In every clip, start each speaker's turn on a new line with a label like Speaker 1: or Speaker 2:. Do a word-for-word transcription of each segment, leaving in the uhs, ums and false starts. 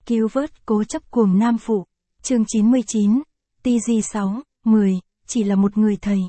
Speaker 1: Cứu vớt cố chấp cuồng nam phụ. Chương chín mươi chín. tê giê sáu, mười, chỉ là một người thầy.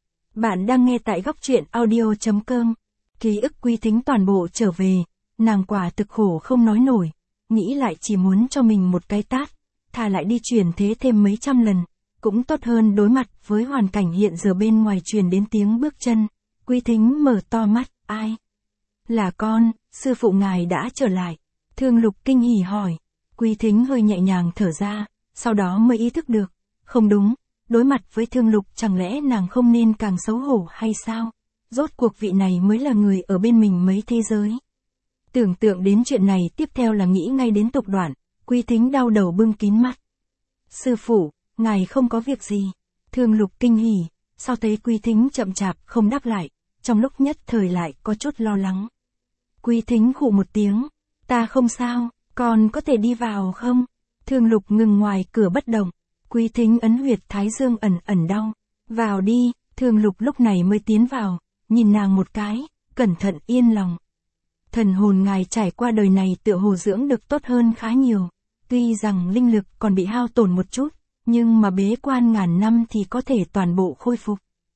Speaker 1: Bạn đang nghe tại góc truyện audio chấm com. Ký ức Quý Thính toàn bộ trở về, nàng quả thực khổ không nói nổi, nghĩ lại chỉ muốn cho mình một cái tát, thà lại đi chuyển thế thêm mấy trăm lần, cũng tốt hơn đối mặt với hoàn cảnh hiện giờ bên ngoài truyền đến tiếng bước chân. Quý Thính mở to mắt, ai? Là con, sư phụ ngài đã trở lại. Thương Lục kinh hỉ hỏi. Quý Thính hơi nhẹ nhàng thở ra, sau đó mới ý thức được. Không đúng, đối mặt với Thương Lục chẳng lẽ nàng không nên càng xấu hổ hay sao? Rốt cuộc vị này mới là người ở bên mình mấy thế giới. Tưởng tượng đến chuyện này tiếp theo là nghĩ ngay đến Tục Đoạn, Quý Thính đau đầu bưng kín mắt. Sư phụ, ngài không có việc gì. Thương Lục kinh hỉ, sau thấy Quý Thính chậm chạp không đáp lại, trong lúc nhất thời lại có chút lo lắng. Quý Thính khụ một tiếng, ta không sao, con có thể đi vào không? Thương Lục ngừng ngoài cửa bất động. Quý Thính ấn huyệt thái dương ẩn ẩn đau. Vào đi. Thương Lục lúc này mới tiến vào, nhìn nàng một cái, cẩn thận yên lòng. Thần hồn ngài trải qua đời này tựa hồ dưỡng được tốt hơn khá nhiều. Tuy rằng linh lực còn bị hao tổn một chút, nhưng mà bế quan ngàn năm thì có thể toàn bộ khôi phục.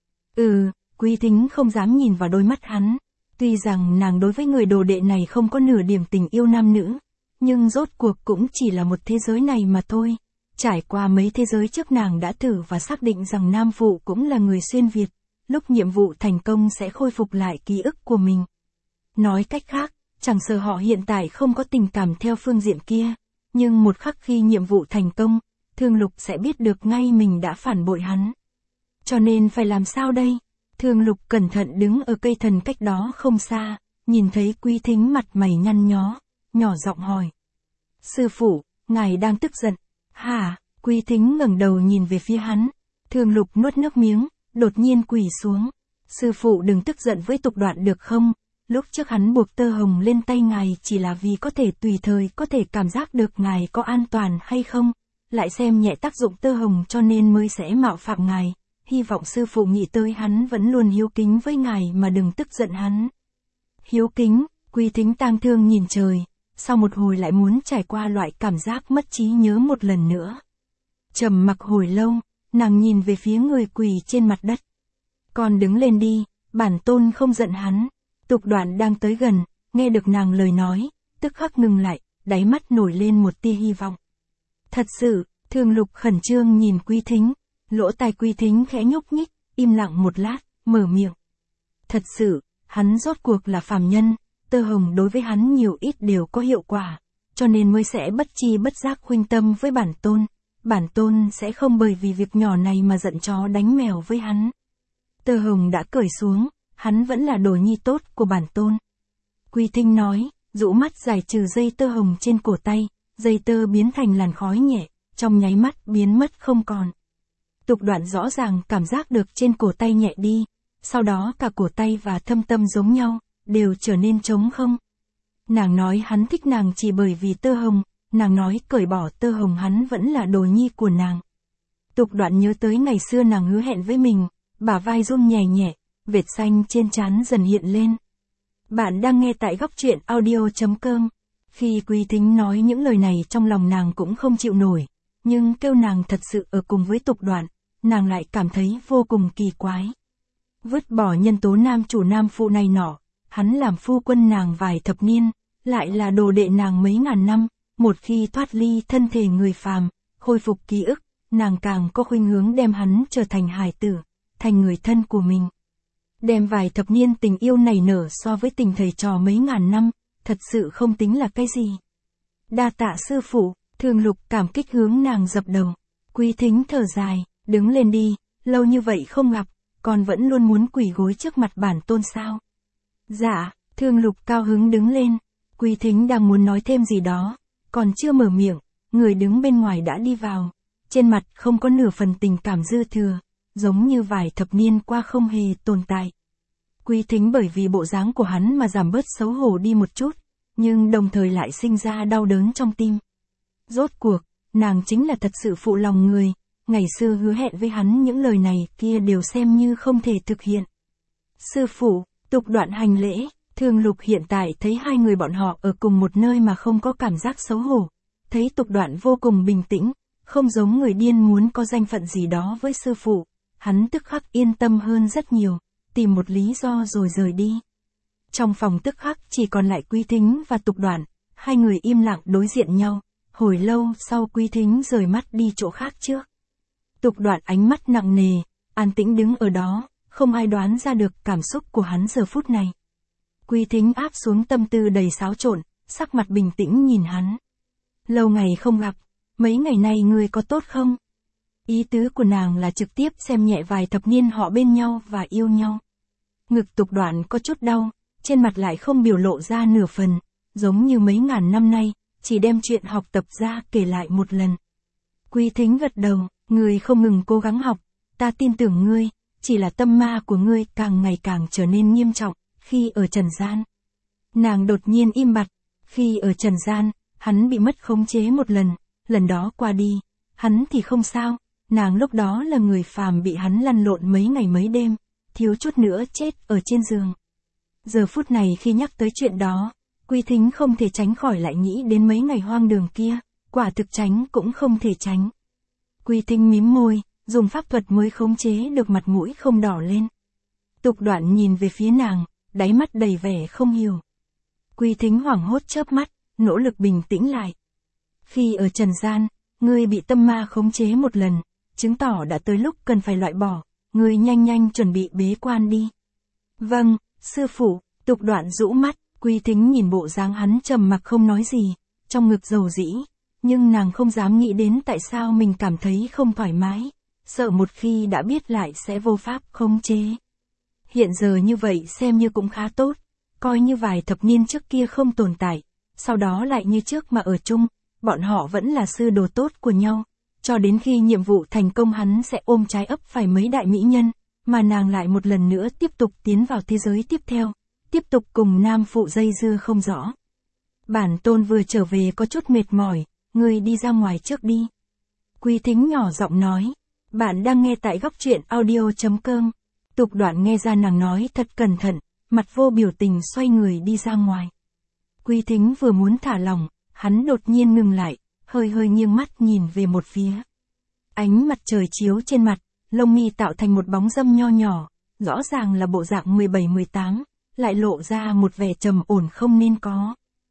Speaker 1: Ừ, Quý Thính không dám nhìn vào đôi mắt hắn. Tuy rằng nàng đối với người đồ đệ này không có nửa điểm tình yêu nam nữ, nhưng rốt cuộc cũng chỉ là một thế giới này mà thôi. Trải qua mấy thế giới trước nàng đã thử và xác định rằng nam phụ cũng là người xuyên Việt, lúc nhiệm vụ thành công sẽ khôi phục lại ký ức của mình. Nói cách khác, chẳng sợ họ hiện tại không có tình cảm theo phương diện kia, nhưng một khắc khi nhiệm vụ thành công, Thương Lục sẽ biết được ngay mình đã phản bội hắn. Cho nên phải làm sao đây? Thương Lục cẩn thận đứng ở cây thần cách đó không xa, nhìn thấy Quý Thính mặt mày nhăn nhó, nhỏ giọng hỏi. Sư phụ, ngài đang tức giận. Hả? Quý Thính ngẩng đầu nhìn về phía hắn. Thương Lục nuốt nước miếng, đột nhiên quỳ xuống. Sư phụ đừng tức giận với Tục Đoạn được không? Lúc trước hắn buộc tơ hồng lên tay ngài chỉ là vì có thể tùy thời có thể cảm giác được ngài có an toàn hay không, lại xem nhẹ tác dụng tơ hồng cho nên mới sẽ mạo phạm ngài. Hy vọng sư phụ nghĩ tới hắn vẫn luôn hiếu kính với ngài mà đừng tức giận hắn. Hiếu kính, Quý Thính tang thương nhìn trời, sau một hồi lại muốn trải qua loại cảm giác mất trí nhớ một lần nữa. Trầm mặc hồi lâu, nàng nhìn về phía người quỳ trên mặt đất. Con đứng lên đi, bản tôn không giận hắn. Tục Đoạn đang tới gần, nghe được nàng lời nói, tức khắc ngừng lại, đáy mắt nổi lên một tia hy vọng. Thật sự, Thương Lục khẩn trương nhìn Quý Thính, lỗ tai Quý Thính khẽ nhúc nhích, im lặng một lát, mở miệng. Thật sự, hắn rốt cuộc là phàm nhân, tơ hồng đối với hắn nhiều ít đều có hiệu quả, cho nên mới sẽ bất chi bất giác khuynh tâm với bản tôn. Bản tôn sẽ không bởi vì việc nhỏ này mà giận chó đánh mèo với hắn. Tơ hồng đã cởi xuống, hắn vẫn là đồ nhi tốt của bản tôn. Quý Thính nói, rũ mắt giải trừ dây tơ hồng trên cổ tay, dây tơ biến thành làn khói nhẹ, trong nháy mắt biến mất không còn. Tục Đoạn rõ ràng cảm giác được trên cổ tay nhẹ đi, sau đó cả cổ tay và thâm tâm giống nhau, đều trở nên trống không. Nàng nói hắn thích nàng chỉ bởi vì tơ hồng, nàng nói cởi bỏ tơ hồng hắn vẫn là đồ nhi của nàng. Tục Đoạn nhớ tới ngày xưa nàng hứa hẹn với mình, bả vai run nhẹ nhẹ, vệt xanh trên trán dần hiện lên. Bạn đang nghe tại góc truyện audio chấm com. Khi Quý Thính nói những lời này trong lòng nàng cũng không chịu nổi, nhưng kêu nàng thật sự ở cùng với Tục Đoạn, nàng lại cảm thấy vô cùng kỳ quái. Vứt bỏ nhân tố nam chủ nam phụ này nọ, hắn làm phu quân nàng vài thập niên, lại là đồ đệ nàng mấy ngàn năm, một khi thoát ly thân thể người phàm, khôi phục ký ức, nàng càng có khuynh hướng đem hắn trở thành hài tử, thành người thân của mình. Đem vài thập niên tình yêu nảy nở so với tình thầy trò mấy ngàn năm, thật sự không tính là cái gì. Đa tạ sư phụ, Thương Lục cảm kích hướng nàng dập đầu. Quý Thính thở dài, đứng lên đi, lâu như vậy không gặp, con vẫn luôn muốn quỳ gối trước mặt bản tôn sao? Dạ, Thương Lục cao hứng đứng lên. Quý Thính đang muốn nói thêm gì đó, còn chưa mở miệng, người đứng bên ngoài đã đi vào, trên mặt không có nửa phần tình cảm dư thừa, giống như vài thập niên qua không hề tồn tại. Quý Thính bởi vì bộ dáng của hắn mà giảm bớt xấu hổ đi một chút, nhưng đồng thời lại sinh ra đau đớn trong tim. Rốt cuộc, nàng chính là thật sự phụ lòng người, ngày xưa hứa hẹn với hắn những lời này kia đều xem như không thể thực hiện. Sư phụ, Tục Đoạn hành lễ. Thương Lục hiện tại thấy hai người bọn họ ở cùng một nơi mà không có cảm giác xấu hổ, thấy Tục Đoạn vô cùng bình tĩnh, không giống người điên muốn có danh phận gì đó với sư phụ, hắn tức khắc yên tâm hơn rất nhiều, tìm một lý do rồi rời đi. Trong phòng tức khắc chỉ còn lại Quý Thính và Tục Đoạn, hai người im lặng đối diện nhau, hồi lâu sau Quý Thính rời mắt đi chỗ khác trước. Tục Đoạn ánh mắt nặng nề, an tĩnh đứng ở đó, không ai đoán ra được cảm xúc của hắn giờ phút này. Quý Thính áp xuống tâm tư đầy xáo trộn, sắc mặt bình tĩnh nhìn hắn. Lâu ngày không gặp, mấy ngày nay ngươi có tốt không? Ý tứ của nàng là trực tiếp xem nhẹ vài thập niên họ bên nhau và yêu nhau. Ngực Tục Đoạn có chút đau, trên mặt lại không biểu lộ ra nửa phần, giống như mấy ngàn năm nay, chỉ đem chuyện học tập ra kể lại một lần. Quý Thính gật đầu, ngươi không ngừng cố gắng học, ta tin tưởng ngươi, chỉ là tâm ma của ngươi càng ngày càng trở nên nghiêm trọng, khi ở trần gian. Nàng đột nhiên im bặt, khi ở trần gian, hắn bị mất khống chế một lần, lần đó qua đi, hắn thì không sao, nàng lúc đó là người phàm bị hắn lăn lộn mấy ngày mấy đêm, thiếu chút nữa chết ở trên giường. Giờ phút này khi nhắc tới chuyện đó, Quý Thính không thể tránh khỏi lại nghĩ đến mấy ngày hoang đường kia, quả thực tránh cũng không thể tránh. Quý Thính mím môi, dùng pháp thuật mới khống chế được mặt mũi không đỏ lên. Tục Đoạn nhìn về phía nàng, đáy mắt đầy vẻ không hiểu. Quý Thính hoảng hốt chớp mắt, nỗ lực bình tĩnh lại. Khi ở trần gian, ngươi bị tâm ma khống chế một lần, chứng tỏ đã tới lúc cần phải loại bỏ, ngươi nhanh nhanh chuẩn bị bế quan đi. Vâng, sư phụ. Tục Đoạn rũ mắt, Quý Thính nhìn bộ dáng hắn trầm mặc không nói gì, trong ngực dầu dĩ, nhưng nàng không dám nghĩ đến tại sao mình cảm thấy không thoải mái, sợ một khi đã biết lại sẽ vô pháp khống chế. Hiện giờ như vậy xem như cũng khá tốt, coi như vài thập niên trước kia không tồn tại, sau đó lại như trước mà ở chung, bọn họ vẫn là sư đồ tốt của nhau, cho đến khi nhiệm vụ thành công hắn sẽ ôm trái ấp phải mấy đại mỹ nhân, mà nàng lại một lần nữa tiếp tục tiến vào thế giới tiếp theo, tiếp tục cùng nam phụ dây dưa không rõ. Bản tôn vừa trở về có chút mệt mỏi, ngươi đi ra ngoài trước đi. Quý Thính nhỏ giọng nói, bạn đang nghe tại góc truyện audio chấm com. Tục Đoạn nghe ra nàng nói thật cẩn thận, mặt vô biểu tình xoay người đi ra ngoài. Quý Thính vừa muốn thả lỏng, hắn đột nhiên ngừng lại, hơi hơi nghiêng mắt nhìn về một phía. Ánh mặt trời chiếu trên mặt, lông mi tạo thành một bóng râm nho nhỏ, rõ ràng là bộ dạng mười bảy mười tám, lại lộ ra một vẻ trầm ổn không nên có.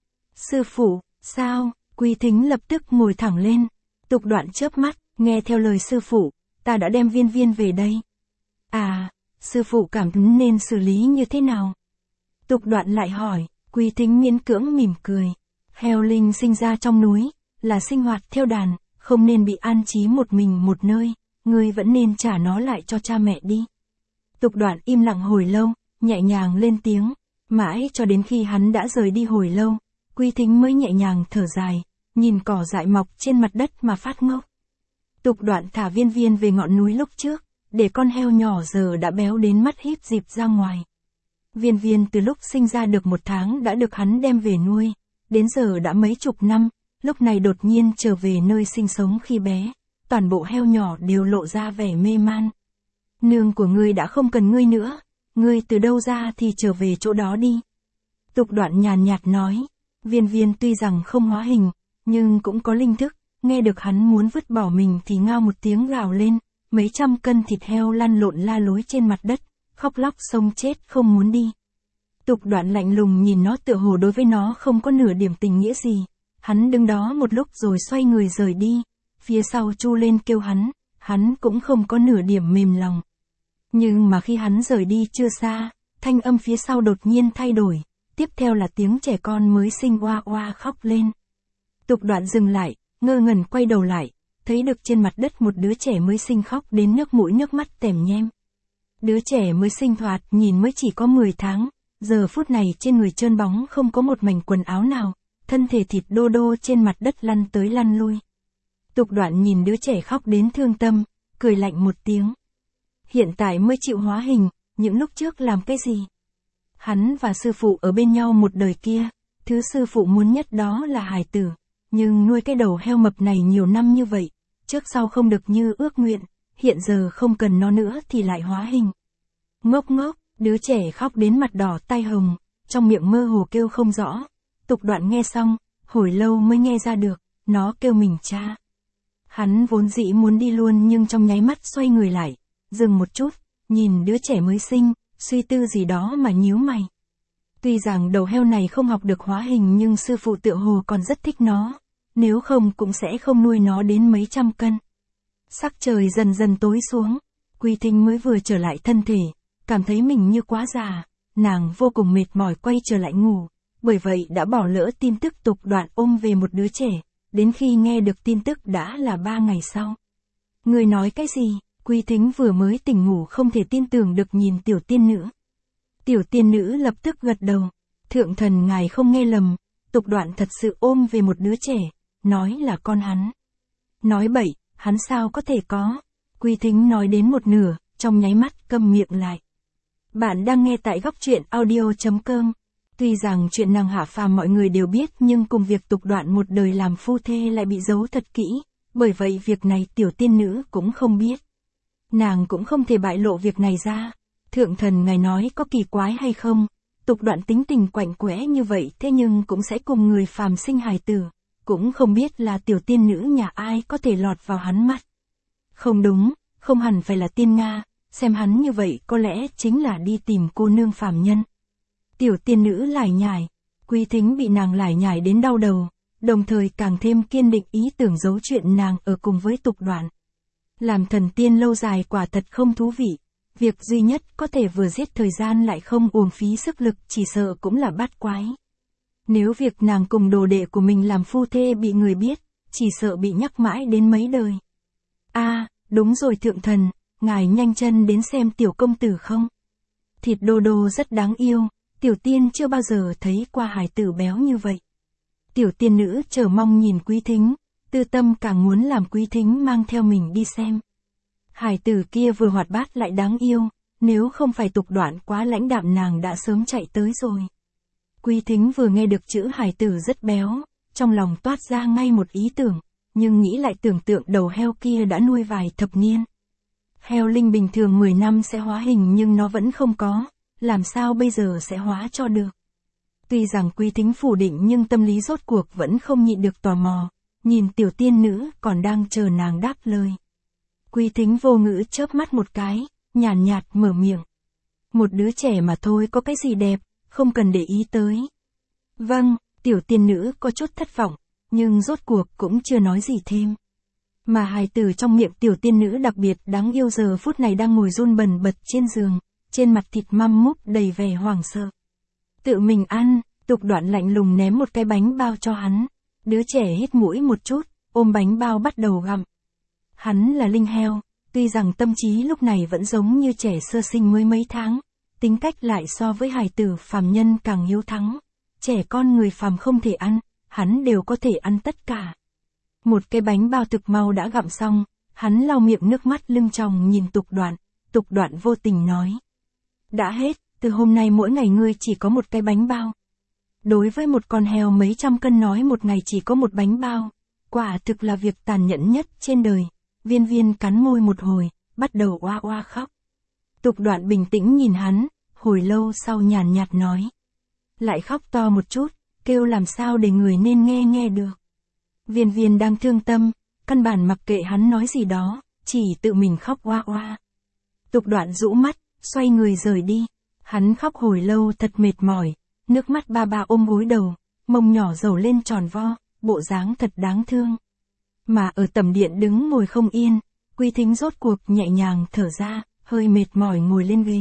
Speaker 1: Sư phụ, sao? Quý Thính lập tức ngồi thẳng lên. Tục Đoạn chớp mắt, nghe theo lời sư phụ, ta đã đem Viên Viên về đây. À, sư phụ cảm thấy nên xử lý như thế nào? Tục Đoạn lại hỏi. Quý Thính miễn cưỡng mỉm cười. Heo linh sinh ra trong núi, là sinh hoạt theo đàn, không nên bị an trí một mình một nơi, ngươi vẫn nên trả nó lại cho cha mẹ đi. Tục Đoạn im lặng hồi lâu, nhẹ nhàng lên tiếng, mãi cho đến khi hắn đã rời đi hồi lâu, Quý Thính mới nhẹ nhàng thở dài, nhìn cỏ dại mọc trên mặt đất mà phát ngốc. Tục Đoạn thả Viên Viên về ngọn núi lúc trước, để con heo nhỏ giờ đã béo đến mắt híp dịp ra ngoài. Viên Viên từ lúc sinh ra được một tháng đã được hắn đem về nuôi, đến giờ đã mấy chục năm, lúc này đột nhiên trở về nơi sinh sống khi bé, toàn bộ heo nhỏ đều lộ ra vẻ mê man. Nương của ngươi đã không cần ngươi nữa, ngươi từ đâu ra thì trở về chỗ đó đi. Tục Đoạn nhàn nhạt nói, Viên Viên tuy rằng không hóa hình, nhưng cũng có linh thức, nghe được hắn muốn vứt bỏ mình thì ngao một tiếng gào lên, mấy trăm cân thịt heo lăn lộn la lối trên mặt đất, khóc lóc xông chết không muốn đi. Tục Đoạn lạnh lùng nhìn nó tựa hồ đối với nó không có nửa điểm tình nghĩa gì, hắn đứng đó một lúc rồi xoay người rời đi, phía sau chu lên kêu hắn, hắn cũng không có nửa điểm mềm lòng. Nhưng mà khi hắn rời đi chưa xa, thanh âm phía sau đột nhiên thay đổi, tiếp theo là tiếng trẻ con mới sinh oa oa khóc lên. Tục Đoạn dừng lại, ngơ ngẩn quay đầu lại, thấy được trên mặt đất một đứa trẻ mới sinh khóc đến nước mũi nước mắt tèm nhem. Đứa trẻ mới sinh thoạt nhìn mới chỉ có mười tháng, giờ phút này trên người trơn bóng không có một mảnh quần áo nào, thân thể thịt đô đô trên mặt đất lăn tới lăn lui. Tục Đoạn nhìn đứa trẻ khóc đến thương tâm, cười lạnh một tiếng. Hiện tại mới chịu hóa hình, những lúc trước làm cái gì? Hắn và sư phụ ở bên nhau một đời kia, thứ sư phụ muốn nhất đó là hài tử, nhưng nuôi cái đầu heo mập này nhiều năm như vậy, trước sau không được như ước nguyện, hiện giờ không cần nó nữa thì lại hóa hình. Ngốc ngốc, đứa trẻ khóc đến mặt đỏ tai hồng, trong miệng mơ hồ kêu không rõ. Tục Đoạn nghe xong, hồi lâu mới nghe ra được, nó kêu mình cha. Hắn vốn dĩ muốn đi luôn nhưng trong nháy mắt xoay người lại, dừng một chút, nhìn đứa trẻ mới sinh, suy tư gì đó mà nhíu mày. Tuy rằng đầu heo này không học được hóa hình nhưng sư phụ tựa hồ còn rất thích nó, nếu không cũng sẽ không nuôi nó đến mấy trăm cân. Sắc trời dần dần tối xuống, Quy Thính mới vừa trở lại thân thể, cảm thấy mình như quá già, nàng vô cùng mệt mỏi quay trở lại ngủ, bởi vậy đã bỏ lỡ tin tức Tục Đoạn ôm về một đứa trẻ, đến khi nghe được tin tức đã là ba ngày sau. Người nói cái gì? Quy Thính vừa mới tỉnh ngủ không thể tin tưởng được nhìn tiểu tiên nữ. Tiểu tiên nữ lập tức gật đầu, thượng thần ngài không nghe lầm, Tục Đoạn thật sự ôm về một đứa trẻ, nói là con hắn. Nói bậy, hắn sao có thể có? Quy Thính nói đến một nửa, trong nháy mắt câm miệng lại. Bạn đang nghe tại góc truyện audio chấm com. Tuy rằng chuyện nàng hạ phàm mọi người đều biết nhưng cùng việc Tục Đoạn một đời làm phu thê lại bị giấu thật kỹ, bởi vậy việc này tiểu tiên nữ cũng không biết. Nàng cũng không thể bại lộ việc này ra. Thượng thần ngài nói có kỳ quái hay không? Tục Đoạn tính tình quạnh quẽ như vậy thế nhưng cũng sẽ cùng người phàm sinh hài tử, cũng không biết là tiểu tiên nữ nhà ai có thể lọt vào hắn mắt. Không đúng, không hẳn phải là tiên Nga, xem hắn như vậy có lẽ chính là đi tìm cô nương phàm nhân. Tiểu tiên nữ lải nhải, Quy Thính bị nàng lải nhải đến đau đầu, đồng thời càng thêm kiên định ý tưởng giấu chuyện nàng ở cùng với Tục Đoạn. Làm thần tiên lâu dài quả thật không thú vị, việc duy nhất có thể vừa giết thời gian lại không uổng phí sức lực chỉ sợ cũng là bát quái. Nếu việc nàng cùng đồ đệ của mình làm phu thê bị người biết, chỉ sợ bị nhắc mãi đến mấy đời. A, à, đúng rồi thượng thần, ngài nhanh chân đến xem tiểu công tử không? Thịt đô đô rất đáng yêu, tiểu tiên chưa bao giờ thấy qua hài tử béo như vậy. Tiểu tiên nữ chờ mong nhìn Quý Thính, tư tâm càng muốn làm Quý Thính mang theo mình đi xem. Hài tử kia vừa hoạt bát lại đáng yêu, nếu không phải Tục Đoạn quá lãnh đạm nàng đã sớm chạy tới rồi. Quý Thính vừa nghe được chữ hài tử rất béo, trong lòng toát ra ngay một ý tưởng, nhưng nghĩ lại tưởng tượng đầu heo kia đã nuôi vài thập niên. Heo linh bình thường mười năm sẽ hóa hình nhưng nó vẫn không có, làm sao bây giờ sẽ hóa cho được. Tuy rằng Quý Thính phủ định nhưng tâm lý rốt cuộc vẫn không nhịn được tò mò, nhìn tiểu tiên nữ còn đang chờ nàng đáp lời. Quý Thính vô ngữ chớp mắt một cái, nhàn nhạt, nhạt mở miệng. Một đứa trẻ mà thôi có cái gì đẹp, không cần để ý tới. Vâng, tiểu tiên nữ có chút thất vọng, nhưng rốt cuộc cũng chưa nói gì thêm. Mà hài tử trong miệng tiểu tiên nữ đặc biệt đáng yêu giờ phút này đang ngồi run bần bật trên giường, trên mặt thịt măm múp đầy vẻ hoảng sợ. Tự mình ăn, Tục Đoạn lạnh lùng ném một cái bánh bao cho hắn. Đứa trẻ hít mũi một chút, ôm bánh bao bắt đầu gặm. Hắn là linh heo, tuy rằng tâm trí lúc này vẫn giống như trẻ sơ sinh mới mấy tháng, tính cách lại so với hài tử phàm nhân càng hiếu thắng. Trẻ con người phàm không thể ăn, hắn đều có thể ăn tất cả. Một cái bánh bao thực mau đã gặm xong, hắn lau miệng nước mắt lưng tròng nhìn Tục Đoạn, Tục Đoạn vô tình nói. Đã hết, từ hôm nay mỗi ngày ngươi chỉ có một cái bánh bao. Đối với một con heo mấy trăm cân nói một ngày chỉ có một bánh bao, quả thực là việc tàn nhẫn nhất trên đời. Viên Viên cắn môi một hồi, bắt đầu oa oa khóc. Tục Đoạn bình tĩnh nhìn hắn, hồi lâu sau nhàn nhạt nói. Lại khóc to một chút, kêu làm sao để người nên nghe nghe được. Viên Viên đang thương tâm, căn bản mặc kệ hắn nói gì đó, chỉ tự mình khóc oa oa. Tục Đoạn rũ mắt, xoay người rời đi. Hắn khóc hồi lâu thật mệt mỏi, nước mắt ba ba ôm gối đầu, mông nhỏ dầu lên tròn vo, bộ dáng thật đáng thương. Mà ở tầm điện đứng ngồi không yên, Quý Thính rốt cuộc nhẹ nhàng thở ra, hơi mệt mỏi ngồi lên ghế.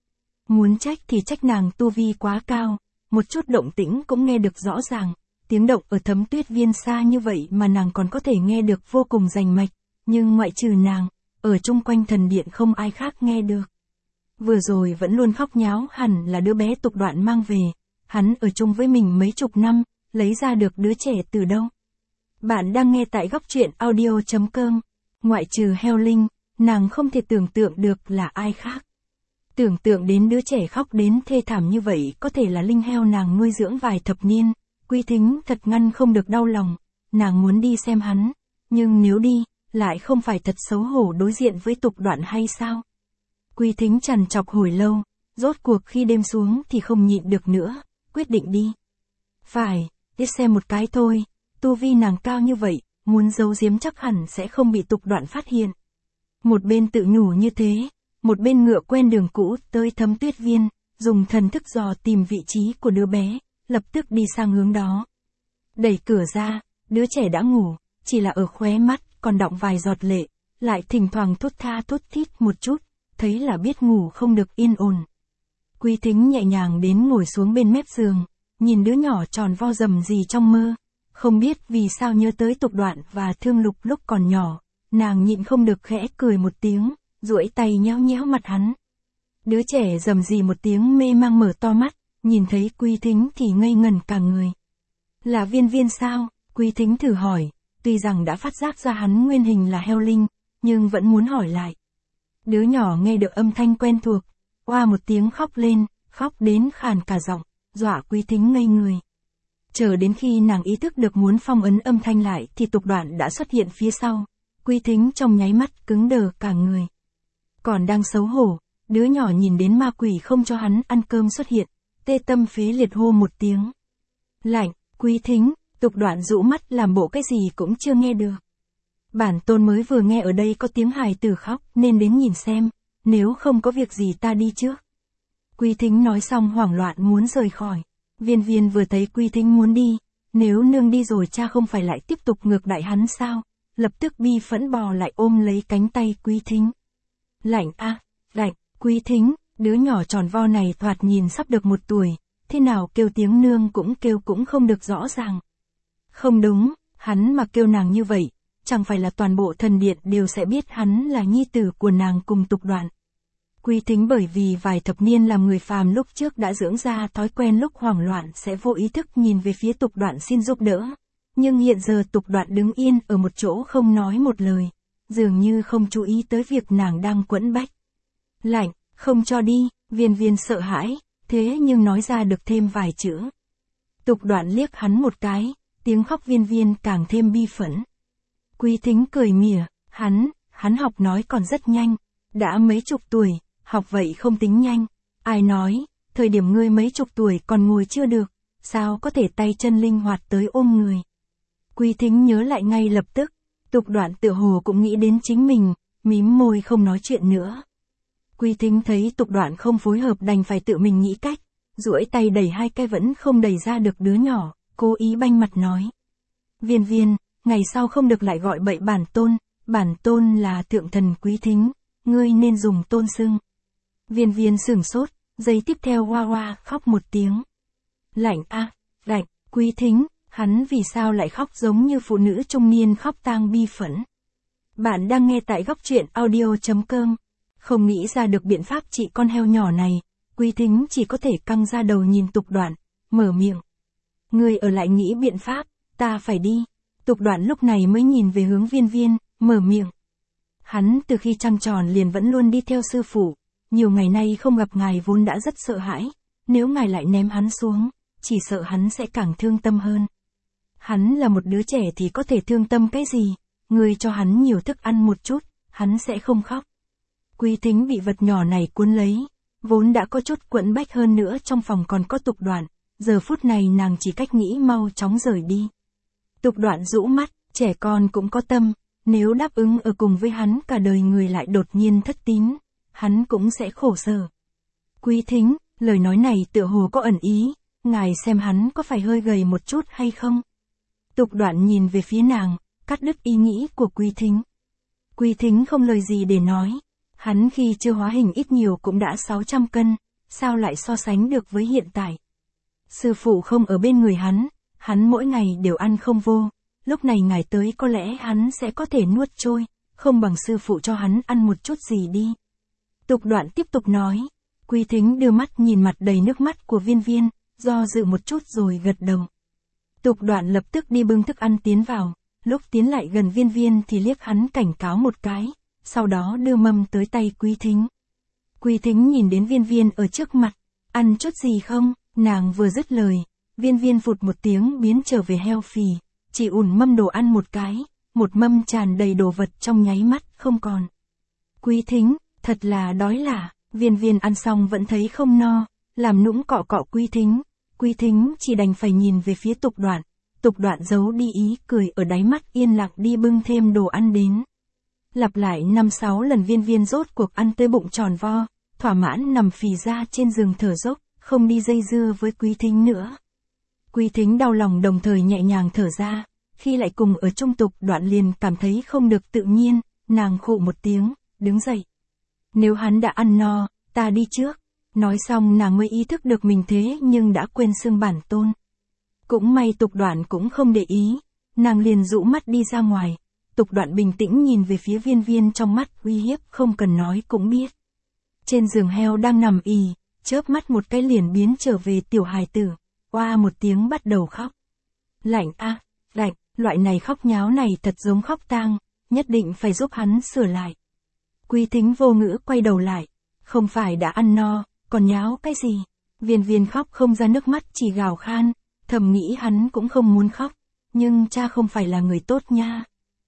Speaker 1: Muốn trách thì trách nàng tu vi quá cao, một chút động tĩnh cũng nghe được rõ ràng, tiếng động ở Thấm Tuyết Viên xa như vậy mà nàng còn có thể nghe được vô cùng rành mạch, nhưng ngoại trừ nàng, ở chung quanh thần điện không ai khác nghe được. Vừa rồi vẫn luôn khóc nháo hẳn là đứa bé Tục Đoạn mang về, hắn ở chung với mình mấy chục năm, lấy ra được đứa trẻ từ đâu. Bạn đang nghe tại góc truyện audio chấm com, ngoại trừ heo linh, nàng không thể tưởng tượng được là ai khác. Tưởng tượng đến đứa trẻ khóc đến thê thảm như vậy có thể là linh heo nàng nuôi dưỡng vài thập niên, Quý Thính thật ngăn không được đau lòng, nàng muốn đi xem hắn, nhưng nếu đi, lại không phải thật xấu hổ đối diện với Tục Đoạn hay sao? Quý Thính trằn trọc hồi lâu, rốt cuộc khi đêm xuống thì không nhịn được nữa, quyết định đi. Phải, đi xem một cái thôi, tu vi nàng cao như vậy, muốn giấu giếm chắc hẳn sẽ không bị Tục Đoạn phát hiện. Một bên tự nhủ như thế, một bên ngựa quen đường cũ tới Thấm Tuyết Viên, dùng thần thức dò tìm vị trí của đứa bé, lập tức đi sang hướng đó. Đẩy cửa ra, đứa trẻ đã ngủ, chỉ là ở khóe mắt còn đọng vài giọt lệ, lại thỉnh thoảng thốt tha thốt thít một chút, thấy là biết ngủ không được yên ổn. Quý Thính nhẹ nhàng đến ngồi xuống bên mép giường, nhìn đứa nhỏ tròn vo rầm rì trong mơ, không biết vì sao nhớ tới Tục Đoạn và Thương Lục lúc còn nhỏ, nàng nhịn không được khẽ cười một tiếng, duỗi tay nhéo nhéo mặt hắn. Đứa trẻ rầm rì một tiếng mê mang mở to mắt, nhìn thấy Quý Thính thì ngây ngẩn cả người. Là Viên Viên sao? Quý Thính thử hỏi, tuy rằng đã phát giác ra hắn nguyên hình là heo linh, nhưng vẫn muốn hỏi lại. Đứa nhỏ nghe được âm thanh quen thuộc, oa một tiếng khóc lên, khóc đến khàn cả giọng, dọa Quý Thính ngây người. Chờ đến khi nàng ý thức được muốn phong ấn âm thanh lại thì Tục Đoạn đã xuất hiện phía sau, Quý Thính trong nháy mắt cứng đờ cả người. Còn đang xấu hổ, đứa nhỏ nhìn đến ma quỷ không cho hắn ăn cơm xuất hiện, tê tâm phế liệt hô một tiếng. Lạnh, Quý Thính, Tục Đoạn rũ mắt làm bộ cái gì cũng chưa nghe được. Bản tôn mới vừa nghe ở đây có tiếng hài tử khóc nên đến nhìn xem, nếu không có việc gì ta đi trước. Quý Thính nói xong hoảng loạn muốn rời khỏi. Viên Viên vừa thấy Quý Thính muốn đi, nếu nương đi rồi cha không phải lại tiếp tục ngược đại hắn sao, lập tức bi phẫn bò lại ôm lấy cánh tay Quý Thính. Lạnh a, à, lạnh, Quý Thính, đứa nhỏ tròn vo này thoạt nhìn sắp được một tuổi, thế nào kêu tiếng nương cũng kêu cũng không được rõ ràng. Không đúng, hắn mà kêu nàng như vậy, chẳng phải là toàn bộ thần điện đều sẽ biết hắn là nhi tử của nàng cùng Tục Đoạn. Quý Thính bởi vì vài thập niên làm người phàm lúc trước đã dưỡng ra thói quen lúc hoảng loạn sẽ vô ý thức nhìn về phía Tục Đoạn xin giúp đỡ. Nhưng hiện giờ Tục Đoạn đứng yên ở một chỗ không nói một lời, dường như không chú ý tới việc nàng đang quẫn bách. Lạnh, không cho đi, Viên Viên sợ hãi, thế nhưng nói ra được thêm vài chữ. Tục Đoạn liếc hắn một cái, tiếng khóc Viên Viên càng thêm bi phẫn. Quý Thính cười mỉa, hắn, hắn học nói còn rất nhanh, đã mấy chục tuổi, học vậy không tính nhanh. Ai nói, thời điểm ngươi mấy chục tuổi còn ngồi chưa được, sao có thể tay chân linh hoạt tới ôm người. Quý Thính nhớ lại ngay lập tức, Tục Đoạn tựa hồ cũng nghĩ đến chính mình, mím môi không nói chuyện nữa. Quý Thính thấy Tục Đoạn không phối hợp đành phải tự mình nghĩ cách, duỗi tay đẩy hai cái vẫn không đẩy ra được đứa nhỏ, cố ý banh mặt nói. Viên Viên, ngày sau không được lại gọi bậy bản tôn, bản tôn là thượng thần Quý Thính, ngươi nên dùng tôn xưng. Viên Viên sửng sốt, giây tiếp theo hoa hoa khóc một tiếng. Lạnh a, à, lạnh, Quý Thính, hắn vì sao lại khóc giống như phụ nữ trung niên khóc tang bi phẫn. Bạn đang nghe tại góc truyện audio chấm com. Không nghĩ ra được biện pháp trị con heo nhỏ này, Quý Thính chỉ có thể căng ra đầu nhìn Tục Đoạn, mở miệng. Ngươi ở lại nghĩ biện pháp, ta phải đi. Tục Đoạn lúc này mới nhìn về hướng Viên Viên, mở miệng. Hắn từ khi trăng tròn liền vẫn luôn đi theo sư phụ, nhiều ngày nay không gặp ngài vốn đã rất sợ hãi, nếu ngài lại ném hắn xuống, chỉ sợ hắn sẽ càng thương tâm hơn. Hắn là một đứa trẻ thì có thể thương tâm cái gì, ngươi cho hắn nhiều thức ăn một chút, hắn sẽ không khóc. Quý Thính bị vật nhỏ này cuốn lấy, vốn đã có chút quẫn bách hơn nữa trong phòng còn có Tục Đoạn, giờ phút này nàng chỉ cách nghĩ mau chóng rời đi. Tục Đoạn rũ mắt, trẻ con cũng có tâm, nếu đáp ứng ở cùng với hắn cả đời người lại đột nhiên thất tín, hắn cũng sẽ khổ sở. Quý Thính, lời nói này tựa hồ có ẩn ý, ngài xem hắn có phải hơi gầy một chút hay không? Tục Đoạn nhìn về phía nàng, cắt đứt ý nghĩ của Quý Thính. Quý Thính không lời gì để nói, hắn khi chưa hóa hình ít nhiều cũng đã sáu trăm cân, sao lại so sánh được với hiện tại. Sư phụ không ở bên người hắn, hắn mỗi ngày đều ăn không vô, lúc này ngài tới có lẽ hắn sẽ có thể nuốt trôi, không bằng sư phụ cho hắn ăn một chút gì đi. Tục Đoạn tiếp tục nói, Quý Thính đưa mắt nhìn mặt đầy nước mắt của Viên Viên, do dự một chút rồi gật đầu. Tục Đoạn lập tức đi bưng thức ăn tiến vào, lúc tiến lại gần Viên Viên thì liếc hắn cảnh cáo một cái, sau đó đưa mâm tới tay Quý Thính. Quý Thính nhìn đến Viên Viên ở trước mặt, ăn chút gì không, nàng vừa dứt lời, Viên Viên phụt một tiếng biến trở về heo phì, chỉ ủn mâm đồ ăn một cái, một mâm tràn đầy đồ vật trong nháy mắt không còn. Quý Thính, thật là đói lả, Viên Viên ăn xong vẫn thấy không no, làm nũng cọ cọ Quý Thính, Quý Thính chỉ đành phải nhìn về phía Tục Đoạn, Tục Đoạn giấu đi ý cười ở đáy mắt, yên lặng đi bưng thêm đồ ăn đến. Lặp lại năm sáu lần, Viên Viên rốt cuộc ăn tới bụng tròn vo, thỏa mãn nằm phì ra trên giường thở dốc, không đi dây dưa với Quý Thính nữa. Quý Thính đau lòng đồng thời nhẹ nhàng thở ra, khi lại cùng ở chung Tục Đoạn liền cảm thấy không được tự nhiên, nàng khụ một tiếng, đứng dậy. Nếu hắn đã ăn no, ta đi trước. Nói xong nàng mới ý thức được mình thế nhưng đã quên xưng bản tôn. Cũng may Tục Đoạn cũng không để ý, nàng liền dụ mắt đi ra ngoài. Tục Đoạn bình tĩnh nhìn về phía Viên Viên, trong mắt uy hiếp không cần nói cũng biết. Trên giường heo đang nằm ì, chớp mắt một cái liền biến trở về tiểu hài tử, oa một tiếng bắt đầu khóc. Lạnh a, à, lạnh, loại này khóc nháo này thật giống khóc tang, nhất định phải giúp hắn sửa lại. Quý Thính vô ngữ quay đầu lại, không phải đã ăn no, còn nháo cái gì? Viên Viên khóc không ra nước mắt, chỉ gào khan, thầm nghĩ hắn cũng không muốn khóc, nhưng cha không phải là người tốt nha.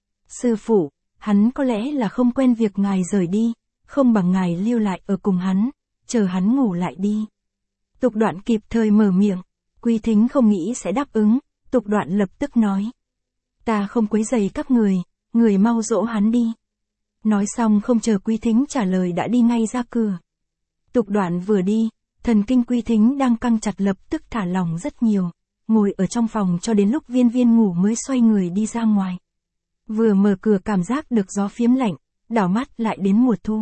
Speaker 1: Sư phụ, hắn có lẽ là không quen việc ngài rời đi, không bằng ngài lưu lại ở cùng hắn, chờ hắn ngủ lại đi. Tục Đoạn kịp thời mở miệng, Quý Thính không nghĩ sẽ đáp ứng, Tục Đoạn lập tức nói. Ta không quấy rầy các người, người mau dỗ hắn đi. Nói xong không chờ Quý Thính trả lời đã đi ngay ra cửa. Tục Đoạn vừa đi, thần kinh Quý Thính đang căng chặt lập tức thả lỏng rất nhiều, ngồi ở trong phòng cho đến lúc Viên Viên ngủ mới xoay người đi ra ngoài. Vừa mở cửa cảm giác được gió phiếm lạnh, đảo mắt lại đến mùa thu.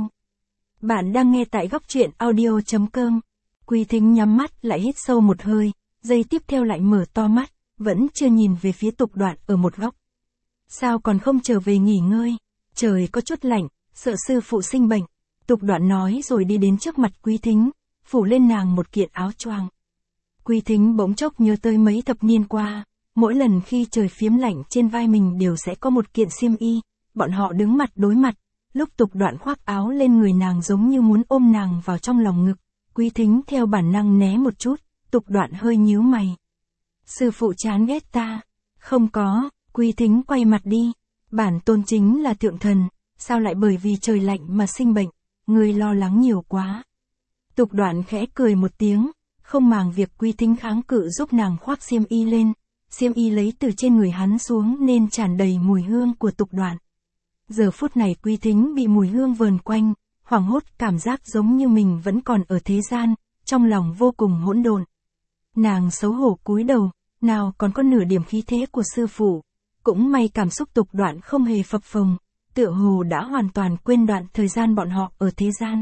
Speaker 1: Bạn đang nghe tại góc truyện audio chấm com. Quý Thính nhắm mắt lại hít sâu một hơi, giây tiếp theo lại mở to mắt, vẫn chưa nhìn về phía Tục Đoạn ở một góc. Sao còn không trở về nghỉ ngơi? Trời có chút lạnh, sợ sư phụ sinh bệnh. Tục Đoạn nói rồi đi đến trước mặt Quý Thính, phủ lên nàng một kiện áo choàng. Quý Thính bỗng chốc nhớ tới mấy thập niên qua, mỗi lần khi trời phiếm lạnh trên vai mình đều sẽ có một kiện xiêm y, bọn họ đứng mặt đối mặt, lúc Tục Đoạn khoác áo lên người nàng giống như muốn ôm nàng vào trong lòng ngực, Quý Thính theo bản năng né một chút, Tục Đoạn hơi nhíu mày. Sư phụ chán ghét ta? Không có, Quý Thính quay mặt đi, bản tôn chính là thượng thần, sao lại bởi vì trời lạnh mà sinh bệnh, ngươi lo lắng nhiều quá. Tục Đoạn khẽ cười một tiếng, không màng việc Quý Thính kháng cự giúp nàng khoác xiêm y lên, xiêm y lấy từ trên người hắn xuống nên tràn đầy mùi hương của Tục Đoạn. Giờ phút này Quý Thính bị mùi hương vờn quanh, hoảng hốt cảm giác giống như mình vẫn còn ở thế gian, trong lòng vô cùng hỗn độn. Nàng xấu hổ cúi đầu, nào còn có nửa điểm khí thế của sư phụ, cũng may cảm xúc Tục Đoạn không hề phập phồng, tựa hồ đã hoàn toàn quên đoạn thời gian bọn họ ở thế gian.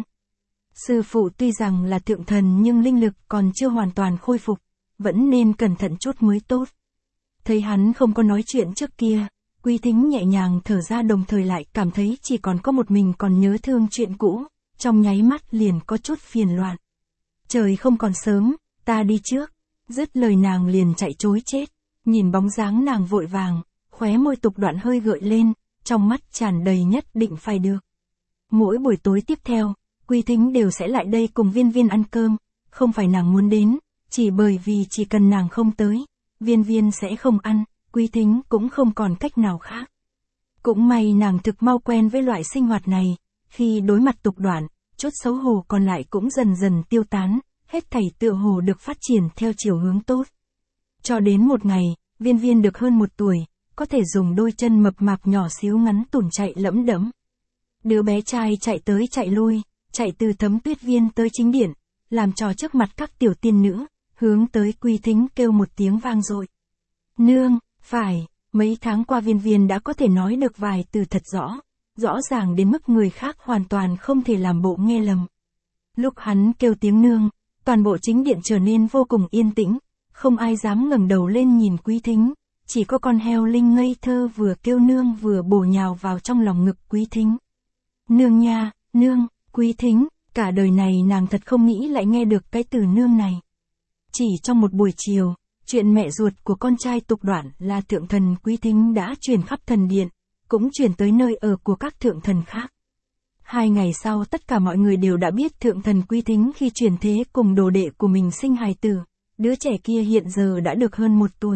Speaker 1: Sư phụ tuy rằng là thượng thần nhưng linh lực còn chưa hoàn toàn khôi phục, vẫn nên cẩn thận chút mới tốt. Thấy hắn không có nói chuyện trước kia, Quý Thính nhẹ nhàng thở ra đồng thời lại cảm thấy chỉ còn có một mình còn nhớ thương chuyện cũ, trong nháy mắt liền có chút phiền loạn. Trời không còn sớm, ta đi trước. Dứt lời nàng liền chạy trối chết, nhìn bóng dáng nàng vội vàng, khóe môi Tục Đoạn hơi gợi lên, trong mắt tràn đầy nhất định phải được. Mỗi buổi tối tiếp theo, Quý Thính đều sẽ lại đây cùng Viên Viên ăn cơm, không phải nàng muốn đến, chỉ bởi vì chỉ cần nàng không tới, Viên Viên sẽ không ăn, Quý Thính cũng không còn cách nào khác. Cũng may nàng thực mau quen với loại sinh hoạt này, khi đối mặt Tục Đoạn, chút xấu hổ còn lại cũng dần dần tiêu tán, hết thảy tựa hồ được phát triển theo chiều hướng tốt. Cho đến một ngày, Viên Viên được hơn một tuổi, có thể dùng đôi chân mập mạp nhỏ xíu ngắn tủn chạy lẫm đẫm. Đứa bé trai chạy tới chạy lui, chạy từ Thấm Tuyết Viên tới chính điện, làm trò trước mặt các tiểu tiên nữ, hướng tới Quý Thính kêu một tiếng vang dội. Nương, phải, mấy tháng qua Viên Viên đã có thể nói được vài từ thật rõ, rõ ràng đến mức người khác hoàn toàn không thể làm bộ nghe lầm. Lúc hắn kêu tiếng nương, toàn bộ chính điện trở nên vô cùng yên tĩnh, không ai dám ngẩng đầu lên nhìn Quý Thính, chỉ có con heo Linh ngây thơ vừa kêu nương vừa bổ nhào vào trong lòng ngực Quý Thính. Nương nha, nương, Quý Thính, cả đời này nàng thật không nghĩ lại nghe được cái từ nương này. Chỉ trong một buổi chiều, chuyện mẹ ruột của con trai Tục Đoạn là thượng thần Quý Thính đã truyền khắp thần điện, cũng truyền tới nơi ở của các thượng thần khác. Hai ngày sau tất cả mọi người đều đã biết thượng thần Quý Thính khi truyền thế cùng đồ đệ của mình sinh hài tử, đứa trẻ kia hiện giờ đã được hơn một tuổi.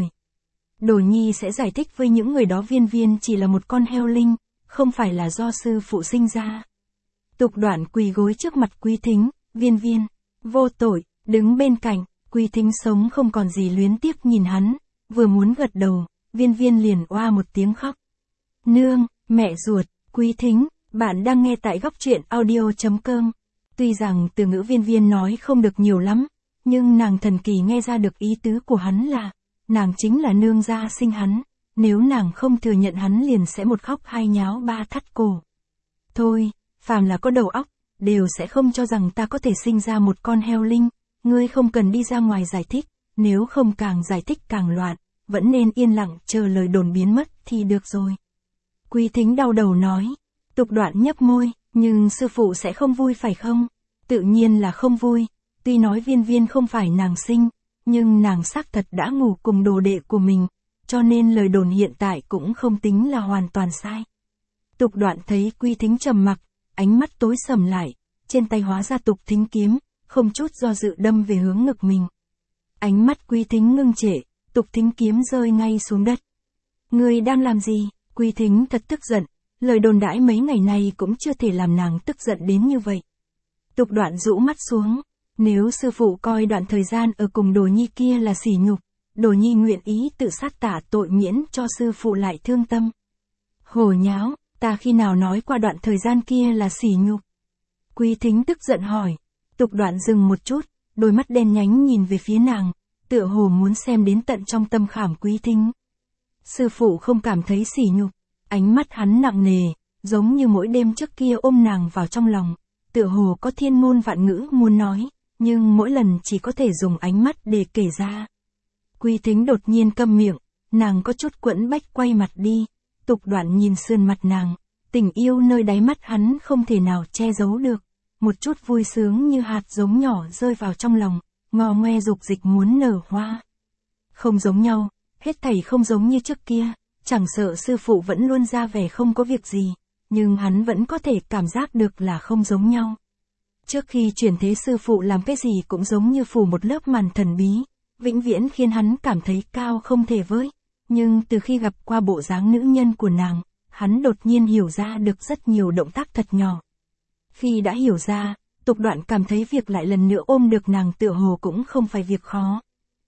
Speaker 1: Đồ nhi sẽ giải thích với những người đó Viên Viên chỉ là một con heo linh, không phải là do sư phụ sinh ra. Tục Đoạn quỳ gối trước mặt Quý Thính, Viên Viên, vô tội, đứng bên cạnh, Quý Thính sống không còn gì luyến tiếc nhìn hắn, vừa muốn gật đầu, Viên Viên liền oa một tiếng khóc. Nương, mẹ ruột, Quý Thính, bạn đang nghe tại góc truyện audio chấm com. Tuy rằng từ ngữ Viên Viên nói không được nhiều lắm, nhưng nàng thần kỳ nghe ra được ý tứ của hắn là, nàng chính là nương gia sinh hắn, nếu nàng không thừa nhận hắn liền sẽ một khóc hai nháo ba thắt cổ. Thôi, phàm là có đầu óc, đều sẽ không cho rằng ta có thể sinh ra một con heo linh, ngươi không cần đi ra ngoài giải thích, nếu không càng giải thích càng loạn, vẫn nên yên lặng chờ lời đồn biến mất thì được rồi. Quý Thính đau đầu nói, Tục Đoạn nhấp môi, nhưng sư phụ sẽ không vui phải không? Tự nhiên là không vui, tuy nói Viên Viên không phải nàng sinh, nhưng nàng xác thật đã ngủ cùng đồ đệ của mình, cho nên lời đồn hiện tại cũng không tính là hoàn toàn sai. Tục Đoạn thấy Quý Thính trầm mặc, ánh mắt tối sầm lại, trên tay hóa ra Tục Thính kiếm, không chút do dự đâm về hướng ngực mình. Ánh mắt Quý Thính ngưng trệ, Tục Thính kiếm rơi ngay xuống đất. Ngươi đang làm gì? Quý Thính thật tức giận, lời đồn đãi mấy ngày nay cũng chưa thể làm nàng tức giận đến như vậy. Tục Đoạn rũ mắt xuống, nếu sư phụ coi đoạn thời gian ở cùng Đồ Nhi kia là sỉ nhục, Đồ Nhi nguyện ý tự sát tả tội miễn cho sư phụ lại thương tâm. Hồ nháo, ta khi nào nói qua đoạn thời gian kia là sỉ nhục? Quý Thính tức giận hỏi. Tục Đoạn dừng một chút, đôi mắt đen nhánh nhìn về phía nàng, tựa hồ muốn xem đến tận trong tâm khảm Quý Thính. Sư phụ không cảm thấy sỉ nhục, ánh mắt hắn nặng nề, giống như mỗi đêm trước kia ôm nàng vào trong lòng, tựa hồ có thiên ngôn vạn ngữ muốn nói, nhưng mỗi lần chỉ có thể dùng ánh mắt để kể ra. Quý Thính đột nhiên câm miệng, nàng có chút quẫn bách quay mặt đi, Tục Đoạn nhìn sườn mặt nàng, tình yêu nơi đáy mắt hắn không thể nào che giấu được, một chút vui sướng như hạt giống nhỏ rơi vào trong lòng, ngò ngoe dục dịch muốn nở hoa. Không giống nhau, hết thảy không giống như trước kia, chẳng sợ sư phụ vẫn luôn ra vẻ không có việc gì, nhưng hắn vẫn có thể cảm giác được là không giống nhau. Trước khi chuyển thế sư phụ làm cái gì cũng giống như phủ một lớp màn thần bí, vĩnh viễn khiến hắn cảm thấy cao không thể với. Nhưng từ khi gặp qua bộ dáng nữ nhân của nàng, hắn đột nhiên hiểu ra được rất nhiều động tác thật nhỏ. Khi đã hiểu ra, Tục Đoạn cảm thấy việc lại lần nữa ôm được nàng tựa hồ cũng không phải việc khó.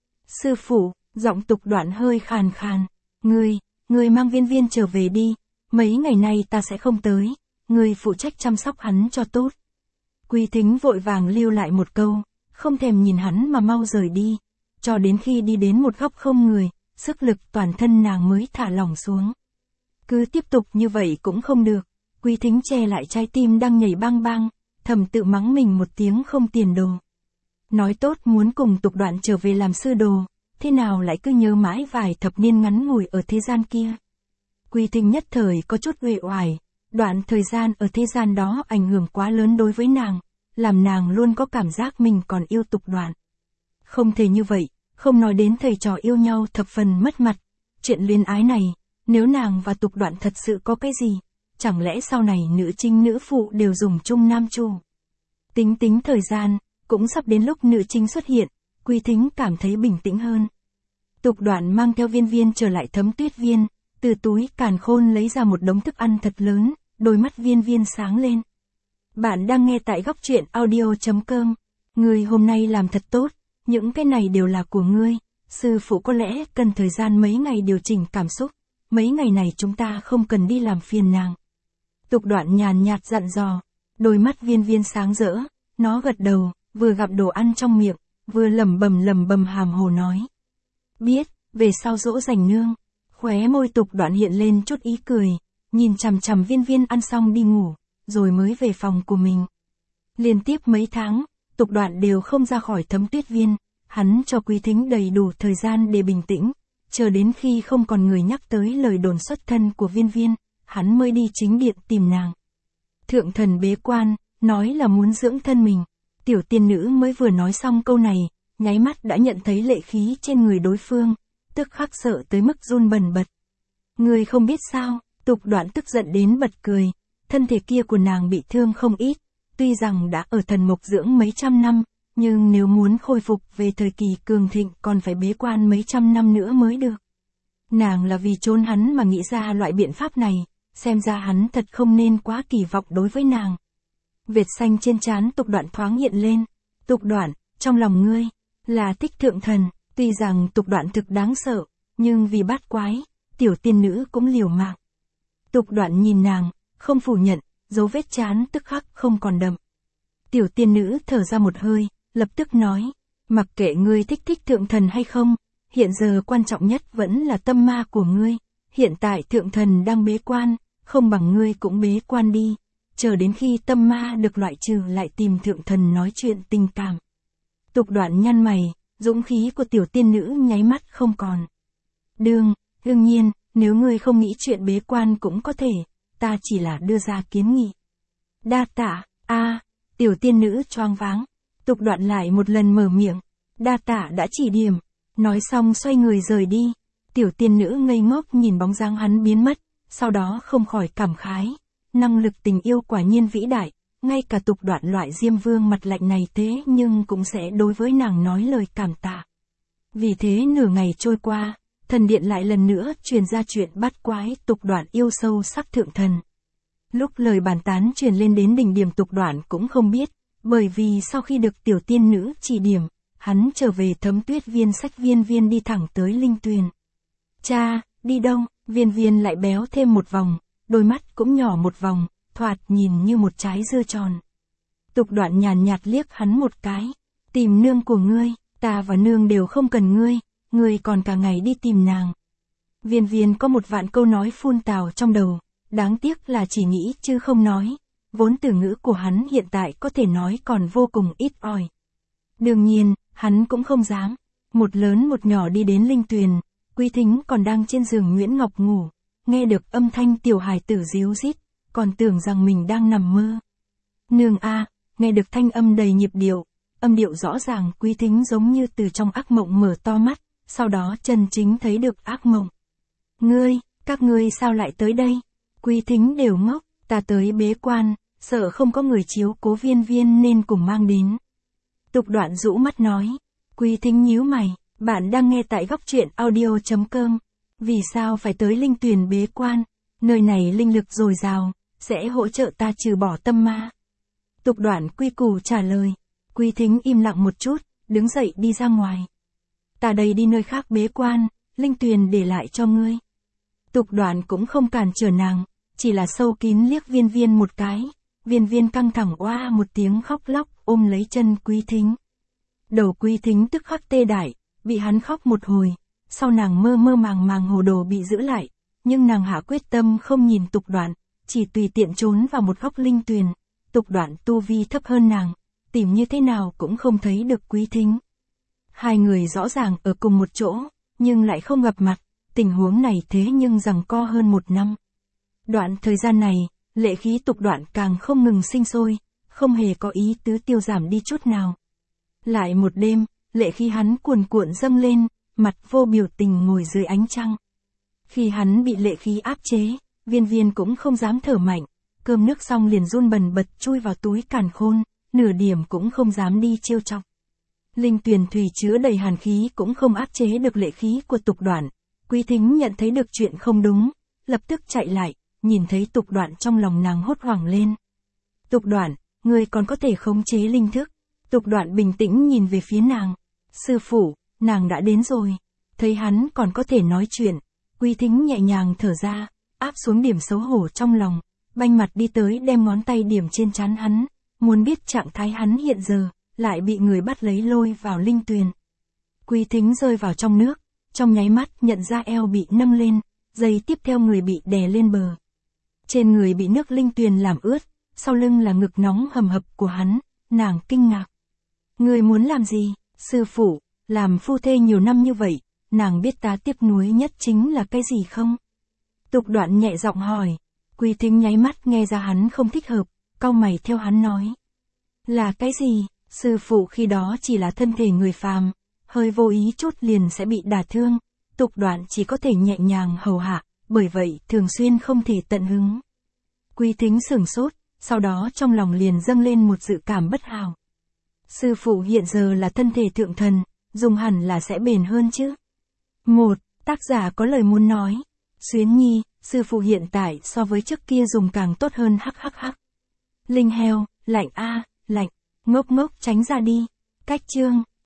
Speaker 1: Sư phụ, giọng Tục Đoạn hơi khàn khàn, ngươi, ngươi mang Viên Viên trở về đi, mấy ngày nay ta sẽ không tới, ngươi phụ trách chăm sóc hắn cho tốt. Quý Thính vội vàng lưu lại một câu, không thèm nhìn hắn mà mau rời đi, cho đến khi đi đến một góc không người, sức lực toàn thân nàng mới thả lỏng xuống. Cứ tiếp tục như vậy cũng không được, Quý Thính che lại trái tim đang nhảy bang bang, thầm tự mắng mình một tiếng không tiền đồ. Nói tốt muốn cùng Tục Đoạn trở về làm sư đồ, thế nào lại cứ nhớ mãi vài thập niên ngắn ngủi ở thế gian kia. Quý Thính nhất thời có chút uể oải, đoạn thời gian ở thế gian đó ảnh hưởng quá lớn đối với nàng, làm nàng luôn có cảm giác mình còn yêu Tục Đoạn. Không thể như vậy, không nói đến thầy trò yêu nhau thập phần mất mặt, chuyện luyến ái này, nếu nàng và Tục Đoạn thật sự có cái gì, chẳng lẽ sau này nữ chính nữ phụ đều dùng chung nam chu. Tính tính thời gian, cũng sắp đến lúc nữ chính xuất hiện, Quý Thính cảm thấy bình tĩnh hơn. Tục Đoạn mang theo Viên Viên trở lại Thấm Tuyết Viên, từ túi càn khôn lấy ra một đống thức ăn thật lớn, đôi mắt Viên Viên sáng lên. Bạn đang nghe tại góc truyện audio chấm com. Ngươi hôm nay làm thật tốt, những cái này đều là của ngươi, sư phụ có lẽ cần thời gian mấy ngày điều chỉnh cảm xúc, mấy ngày này chúng ta không cần đi làm phiền nàng. Tục Đoạn nhàn nhạt dặn dò, đôi mắt Viên Viên sáng rỡ, nó gật đầu, vừa gặp đồ ăn trong miệng, vừa lẩm bẩm lẩm bẩm hàm hồ nói. Biết, về sau dỗ dành nương. Khóe môi Tục Đoạn hiện lên chút ý cười, nhìn chằm chằm Viên Viên ăn xong đi ngủ, rồi mới về phòng của mình. Liên tiếp mấy tháng, Tục Đoạn đều không ra khỏi Thấm Tuyết Viên, hắn cho Quý Thính đầy đủ thời gian để bình tĩnh, chờ đến khi không còn người nhắc tới lời đồn xuất thân của Viên Viên, hắn mới đi chính điện tìm nàng. Thượng thần bế quan, nói là muốn dưỡng thân mình, tiểu tiên nữ mới vừa nói xong câu này, nháy mắt đã nhận thấy lệ khí trên người đối phương, tức khắc sợ tới mức run bần bật. Người không biết sao, Tục Đoạn tức giận đến bật cười, thân thể kia của nàng bị thương không ít, tuy rằng đã ở thần mộc dưỡng mấy trăm năm, nhưng nếu muốn khôi phục về thời kỳ cường thịnh còn phải bế quan mấy trăm năm nữa mới được. Nàng là vì trốn hắn mà nghĩ ra loại biện pháp này, xem ra hắn thật không nên quá kỳ vọng đối với nàng. Vệt xanh trên trán Tục Đoạn thoáng hiện lên. Tục Đoạn, trong lòng ngươi, là thích thượng thần, tuy rằng Tục Đoạn thực đáng sợ, nhưng vì bát quái, tiểu tiên nữ cũng liều mạng. Tục Đoạn nhìn nàng, không phủ nhận, dấu vết chán tức khắc không còn đậm. Tiểu tiên nữ thở ra một hơi, lập tức nói, mặc kệ ngươi thích thích thượng thần hay không, hiện giờ quan trọng nhất vẫn là tâm ma của ngươi, hiện tại thượng thần đang bế quan, không bằng ngươi cũng bế quan đi, chờ đến khi tâm ma được loại trừ lại tìm thượng thần nói chuyện tình cảm. Tục Đoạn nhăn mày, dũng khí của tiểu tiên nữ nháy mắt không còn. Đương, đương nhiên, nếu ngươi không nghĩ chuyện bế quan cũng có thể, ta chỉ là đưa ra kiến nghị. Đa tạ, a, tiểu tiên nữ choáng váng. Tục Đoạn lại một lần mở miệng, đa tạ đã chỉ điểm, nói xong xoay người rời đi. Tiểu tiên nữ ngây ngốc nhìn bóng dáng hắn biến mất, sau đó không khỏi cảm khái, năng lực tình yêu quả nhiên vĩ đại, ngay cả Tục Đoạn loại diêm vương mặt lạnh này thế nhưng cũng sẽ đối với nàng nói lời cảm tạ. Vì thế nửa ngày trôi qua, thần điện lại lần nữa truyền ra chuyện bát quái Tục Đoạn yêu sâu sắc thượng thần. Lúc lời bàn tán truyền lên đến đỉnh điểm, Tục Đoạn cũng không biết, bởi vì sau khi được tiểu tiên nữ chỉ điểm, hắn trở về Thấm Tuyết Viên xách Viên Viên đi thẳng tới Linh Tuyền. Cha, đi đâu? Viên Viên lại béo thêm một vòng, đôi mắt cũng nhỏ một vòng, thoạt nhìn như một trái dưa tròn. Tục Đoạn nhàn nhạt liếc hắn một cái, tìm nương của ngươi, ta và nương đều không cần ngươi, ngươi còn cả ngày đi tìm nàng. Viên Viên có một vạn câu nói phun tào trong đầu, đáng tiếc là chỉ nghĩ chứ không nói, vốn từ ngữ của hắn hiện tại có thể nói còn vô cùng ít ỏi. Đương nhiên, hắn cũng không dám, một lớn một nhỏ đi đến Linh Tuyền, Quý Thính còn đang trên giường Nguyễn Ngọc ngủ, nghe được âm thanh tiểu hài tử ríu rít, còn tưởng rằng mình đang nằm mơ. Nương a, nghe được thanh âm đầy nhịp điệu, âm điệu rõ ràng, Quý Thính giống như từ trong ác mộng mở to mắt, sau đó chân chính thấy được ác mộng. Ngươi, các ngươi sao lại tới đây? Quý Thính đều ngốc, ta tới bế quan, sợ không có người chiếu cố Viên Viên nên cùng mang đến. Tục Đoạn rũ mắt nói. Quý Thính nhíu mày, bạn đang nghe tại góc truyện audio chấm com. Vì sao phải tới Linh Tuyền bế quan? Nơi này linh lực dồi dào, sẽ hỗ trợ ta trừ bỏ tâm ma. Tục Đoạn quy củ trả lời. Quý Thính im lặng một chút, đứng dậy đi ra ngoài. Ta đây đi nơi khác bế quan, Linh Tuyền để lại cho ngươi. Tục Đoạn cũng không cản trở nàng, chỉ là sâu kín liếc Viên Viên một cái. Viên Viên căng thẳng oa một tiếng khóc lóc, ôm lấy chân Quý Thính. Đầu Quý Thính tức khắc tê dại, bị hắn khóc một hồi, sau nàng mơ mơ màng màng hồ đồ bị giữ lại, nhưng nàng hạ quyết tâm không nhìn Tục Đoạn, chỉ tùy tiện trốn vào một góc Linh Tuyền. Tục Đoạn tu vi thấp hơn nàng, tìm như thế nào cũng không thấy được Quý Thính. Hai người rõ ràng ở cùng một chỗ, nhưng lại không gặp mặt, tình huống này thế nhưng giằng co hơn một năm. Đoạn thời gian này, lệ khí Tục Đoạn càng không ngừng sinh sôi, không hề có ý tứ tiêu giảm đi chút nào. Lại một đêm, lệ khí hắn cuồn cuộn dâng lên, mặt vô biểu tình ngồi dưới ánh trăng. Khi hắn bị lệ khí áp chế, Viên Viên cũng không dám thở mạnh, cơm nước xong liền run bần bật chui vào túi càn khôn, nửa điểm cũng không dám đi trêu chọc. Linh Tuyền thủy chứa đầy hàn khí cũng không áp chế được lệ khí của Tục Đoạn. Quý Thính nhận thấy được chuyện không đúng, lập tức chạy lại, nhìn thấy Tục Đoạn trong lòng nàng hốt hoảng lên. Tục Đoạn, ngươi còn có thể khống chế linh thức. Tục Đoạn bình tĩnh nhìn về phía nàng. Sư phụ, nàng đã đến rồi. Thấy hắn còn có thể nói chuyện, Quý Thính nhẹ nhàng thở ra, áp xuống điểm xấu hổ trong lòng, banh mặt đi tới đem ngón tay điểm trên trán hắn, muốn biết trạng thái hắn hiện giờ, lại bị người bắt lấy lôi vào Linh Tuyền. Quý Thính rơi vào trong nước, trong nháy mắt nhận ra eo bị nâng lên, giây tiếp theo người bị đè lên bờ. Trên người bị nước Linh Tuyền làm ướt, sau lưng là ngực nóng hầm hập của hắn, nàng kinh ngạc. Ngươi muốn làm gì, sư phụ, làm phu thê nhiều năm như vậy, nàng biết ta tiếc nuối nhất chính là cái gì không? Tục Đoạn nhẹ giọng hỏi. Quý Thính nháy mắt nghe ra hắn không thích hợp, cau mày theo hắn nói. Là cái gì? Sư phụ khi đó chỉ là thân thể người phàm, hơi vô ý chút liền sẽ bị đả thương, Tục Đoạn chỉ có thể nhẹ nhàng hầu hạ, bởi vậy thường xuyên không thể tận hứng. Quý Thính sửng sốt, sau đó trong lòng liền dâng lên một dự cảm bất hảo. Sư phụ hiện giờ là thân thể thượng thần, dùng hẳn là sẽ bền hơn chứ. Một, tác giả có lời muốn nói. Xuyến Nhi, sư phụ hiện tại so với trước kia dùng càng tốt hơn hắc hắc hắc. Linh heo, lạnh a, lạnh, ngốc ngốc tránh ra đi. Cách chương.